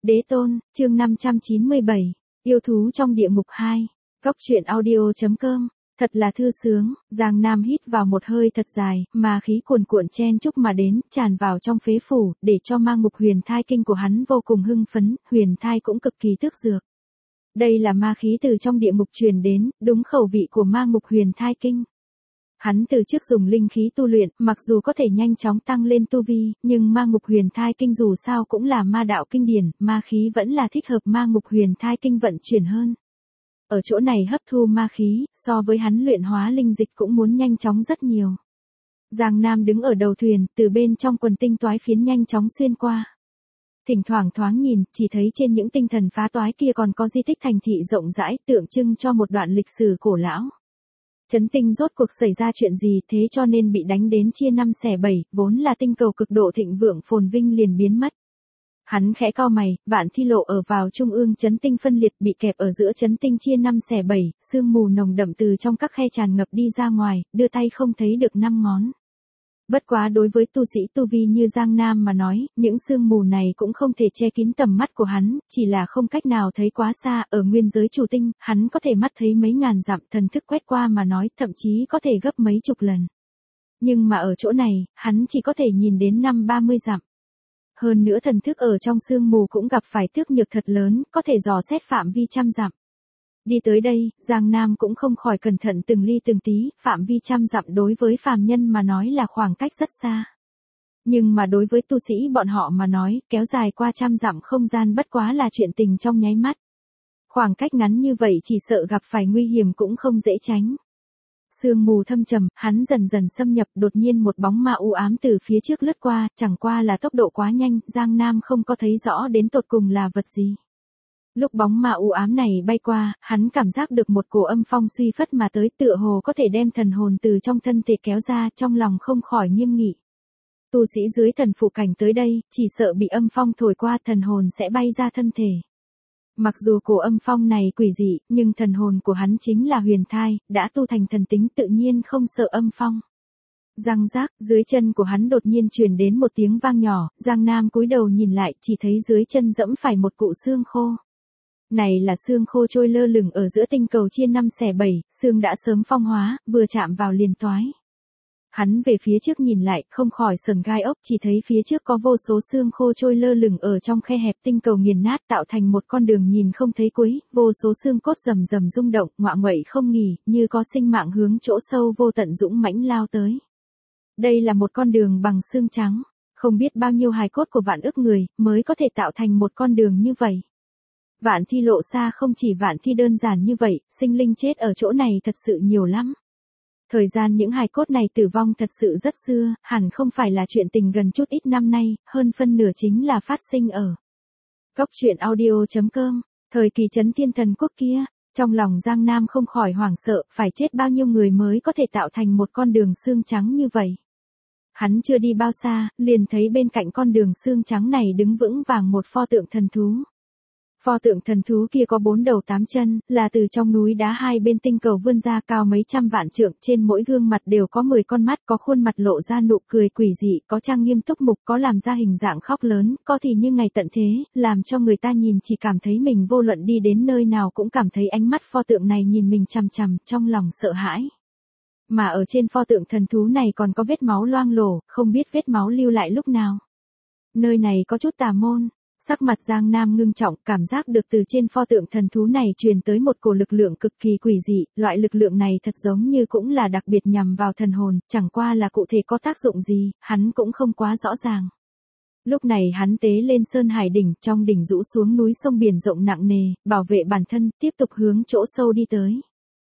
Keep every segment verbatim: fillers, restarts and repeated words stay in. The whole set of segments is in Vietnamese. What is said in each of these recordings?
Đế tôn, chương năm trăm chín mươi bảy, yêu thú trong địa ngục hai, Cốc truyện audio.com, thật là thư sướng, Giang Nam hít vào một hơi thật dài, mà khí cuồn cuộn chen chúc mà đến, tràn vào trong phế phủ, để cho ma ngục huyền thai kinh của hắn vô cùng hưng phấn, huyền thai cũng cực kỳ tức dược. Đây là ma khí từ trong địa ngục truyền đến, đúng khẩu vị của ma ngục huyền thai kinh. Hắn từ trước dùng linh khí tu luyện, mặc dù có thể nhanh chóng tăng lên tu vi, nhưng ma ngục huyền thai kinh dù sao cũng là ma đạo kinh điển, ma khí vẫn là thích hợp ma ngục huyền thai kinh vận chuyển hơn. Ở chỗ này hấp thu ma khí, so với hắn luyện hóa linh dịch cũng muốn nhanh chóng rất nhiều. Giang Nam đứng ở đầu thuyền, từ bên trong quần tinh toái phiến nhanh chóng xuyên qua. Thỉnh thoảng thoáng nhìn, chỉ thấy trên những tinh thần phá toái kia còn có di tích thành thị rộng rãi, tượng trưng cho một đoạn lịch sử cổ lão. Chấn tinh rốt cuộc xảy ra chuyện gì thế cho nên bị đánh đến chia năm xẻ bảy, vốn là tinh cầu cực độ thịnh vượng phồn vinh liền biến mất. Hắn khẽ cau mày, Vạn Thi Lộ ở vào trung ương chấn tinh phân liệt bị kẹp ở giữa chấn tinh chia năm xẻ bảy, sương mù nồng đậm từ trong các khe tràn ngập đi ra ngoài, đưa tay không thấy được năm ngón. Bất quá đối với tu sĩ tu vi như Giang Nam mà nói, những sương mù này cũng không thể che kín tầm mắt của hắn, chỉ là không cách nào thấy quá xa, ở nguyên giới chủ tinh, hắn có thể mắt thấy mấy ngàn dặm, thần thức quét qua mà nói, thậm chí có thể gấp mấy chục lần. Nhưng mà ở chỗ này, hắn chỉ có thể nhìn đến năm ba mươi dặm. Hơn nữa thần thức ở trong sương mù cũng gặp phải tước nhược thật lớn, có thể dò xét phạm vi trăm dặm. Đi tới đây, Giang Nam cũng không khỏi cẩn thận từng ly từng tí, phạm vi trăm dặm đối với phàm nhân mà nói là khoảng cách rất xa. Nhưng mà đối với tu sĩ bọn họ mà nói, kéo dài qua trăm dặm không gian bất quá là chuyện tình trong nháy mắt. Khoảng cách ngắn như vậy chỉ sợ gặp phải nguy hiểm cũng không dễ tránh. Sương mù thâm trầm, hắn dần dần xâm nhập, đột nhiên một bóng ma u ám từ phía trước lướt qua, chẳng qua là tốc độ quá nhanh, Giang Nam không có thấy rõ đến tột cùng là vật gì. Lúc bóng ma u ám này bay qua, hắn cảm giác được một cổ âm phong suy phất mà tới, tựa hồ có thể đem thần hồn từ trong thân thể kéo ra, trong lòng không khỏi nghiêm nghị. Tu sĩ dưới thần phụ cảnh tới đây, chỉ sợ bị âm phong thổi qua thần hồn sẽ bay ra thân thể. Mặc dù cổ âm phong này quỷ dị, nhưng thần hồn của hắn chính là huyền thai, đã tu thành thần tính tự nhiên không sợ âm phong. Răng rác, dưới chân của hắn đột nhiên truyền đến một tiếng vang nhỏ, Giang Nam cúi đầu nhìn lại, chỉ thấy dưới chân dẫm phải một cụ xương khô. Này là xương khô trôi lơ lửng ở giữa tinh cầu chia năm xẻ bảy, xương đã sớm phong hóa, vừa chạm vào liền toái. Hắn về phía trước nhìn lại, không khỏi sờn gai ốc, chỉ thấy phía trước có vô số xương khô trôi lơ lửng ở trong khe hẹp tinh cầu nghiền nát tạo thành một con đường nhìn không thấy cuối, vô số xương cốt rầm rầm rung động, ngoạ nguậy không nghỉ, như có sinh mạng hướng chỗ sâu vô tận dũng mãnh lao tới. Đây là một con đường bằng xương trắng, không biết bao nhiêu hài cốt của vạn ức người mới có thể tạo thành một con đường như vậy. Vạn Thi Lộ xa không chỉ Vạn Thi đơn giản như vậy, sinh linh chết ở chỗ này thật sự nhiều lắm. Thời gian những hài cốt này tử vong thật sự rất xưa, hẳn không phải là chuyện tình gần chút ít năm nay, hơn phân nửa chính là phát sinh ở Cốc truyện audio.com, thời kỳ Chấn Thiên Thần Quốc kia. Trong lòng Giang Nam không khỏi hoảng sợ, phải chết bao nhiêu người mới có thể tạo thành một con đường xương trắng như vậy. Hắn chưa đi bao xa, liền thấy bên cạnh con đường xương trắng này đứng vững vàng một pho tượng thần thú. Pho tượng thần thú kia có bốn đầu tám chân, là từ trong núi đá hai bên tinh cầu vươn ra cao mấy trăm vạn trượng, trên mỗi gương mặt đều có mười con mắt, có khuôn mặt lộ ra nụ cười quỷ dị, có trang nghiêm túc mục, có làm ra hình dạng khóc lớn, có thì như ngày tận thế, làm cho người ta nhìn chỉ cảm thấy mình vô luận đi đến nơi nào cũng cảm thấy ánh mắt pho tượng này nhìn mình chằm chằm, trong lòng sợ hãi. Mà ở trên pho tượng thần thú này còn có vết máu loang lổ, không biết vết máu lưu lại lúc nào. Nơi này có chút tà môn. Sắc mặt Giang Nam ngưng trọng, cảm giác được từ trên pho tượng thần thú này truyền tới một cổ lực lượng cực kỳ quỷ dị, loại lực lượng này thật giống như cũng là đặc biệt nhằm vào thần hồn, chẳng qua là cụ thể có tác dụng gì, hắn cũng không quá rõ ràng. Lúc này hắn tế lên Sơn Hải đỉnh, trong đỉnh rũ xuống núi sông biển rộng nặng nề, bảo vệ bản thân, tiếp tục hướng chỗ sâu đi tới.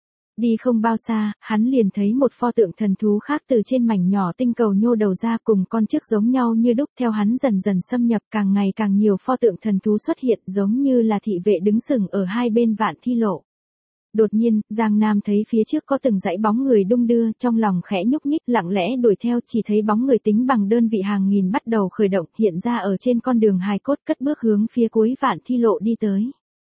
Đi không bao xa, hắn liền thấy một pho tượng thần thú khác từ trên mảnh nhỏ tinh cầu nhô đầu ra, cùng con trước giống nhau như đúc, theo hắn dần dần xâm nhập, càng ngày càng nhiều pho tượng thần thú xuất hiện, giống như là thị vệ đứng sừng ở hai bên Vạn Thi Lộ. Đột nhiên, Giang Nam thấy phía trước có từng dãy bóng người đung đưa, trong lòng khẽ nhúc nhích, lặng lẽ đuổi theo, chỉ thấy bóng người tính bằng đơn vị hàng nghìn bắt đầu khởi động, hiện ra ở trên con đường hài cốt, cất bước hướng phía cuối Vạn Thi Lộ đi tới.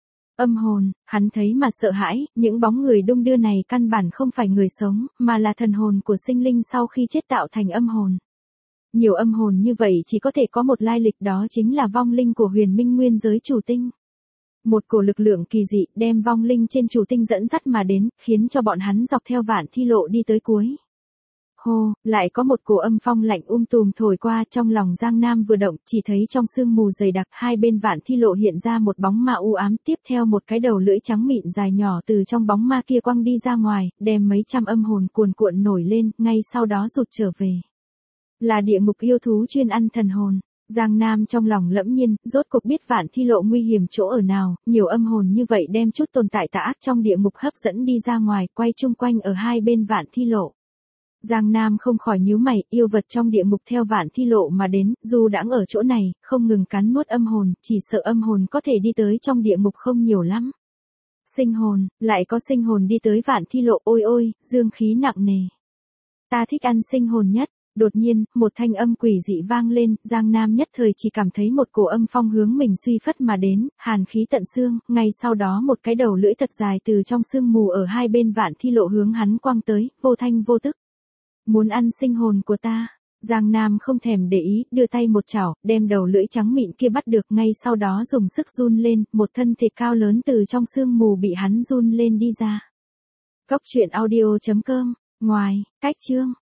Âm hồn, hắn thấy mà sợ hãi, những bóng người đung đưa này căn bản không phải người sống, mà là thần hồn của sinh linh sau khi chết tạo thành âm hồn. Nhiều âm hồn như vậy chỉ có thể có một lai lịch, đó chính là vong linh của huyền minh nguyên giới chủ tinh. Một cổ lực lượng kỳ dị đem vong linh trên chủ tinh dẫn dắt mà đến, khiến cho bọn hắn dọc theo vạn thi lộ đi tới cuối. Hô, lại có một cổ âm phong lạnh um tùm thổi qua, trong lòng Giang Nam vừa động, chỉ thấy trong sương mù dày đặc, hai bên vạn thi lộ hiện ra một bóng ma u ám, tiếp theo một cái đầu lưỡi trắng mịn dài nhỏ từ trong bóng ma kia quăng đi ra ngoài, đem mấy trăm âm hồn cuồn cuộn nổi lên, ngay sau đó rụt trở về. Là địa ngục yêu thú chuyên ăn thần hồn. Giang Nam trong lòng lẫm nhiên, rốt cuộc biết vạn thi lộ nguy hiểm chỗ ở nào, nhiều âm hồn như vậy đem chút tồn tại tà ác trong địa ngục hấp dẫn đi ra ngoài, quay chung quanh ở hai bên vạn thi lộ. Giang Nam không khỏi nhíu mày, yêu vật trong địa ngục theo vạn thi lộ mà đến, dù đãng ở chỗ này, không ngừng cắn nuốt âm hồn, chỉ sợ âm hồn có thể đi tới trong địa ngục không nhiều lắm. Sinh hồn, lại có sinh hồn đi tới vạn thi lộ, ôi ôi, dương khí nặng nề. Ta thích ăn sinh hồn nhất. Đột nhiên, một thanh âm quỷ dị vang lên, Giang Nam nhất thời chỉ cảm thấy một cổ âm phong hướng mình suy phất mà đến, hàn khí tận xương, ngay sau đó một cái đầu lưỡi thật dài từ trong sương mù ở hai bên vạn thi lộ hướng hắn quăng tới, vô thanh vô tức. Muốn ăn sinh hồn của ta? Giang Nam không thèm để ý, đưa tay một chảo, đem đầu lưỡi trắng mịn kia bắt được, ngay sau đó dùng sức run lên, một thân thể cao lớn từ trong sương mù bị hắn run lên đi ra. Cốc truyện audio chấm com, ngoài, cách chương.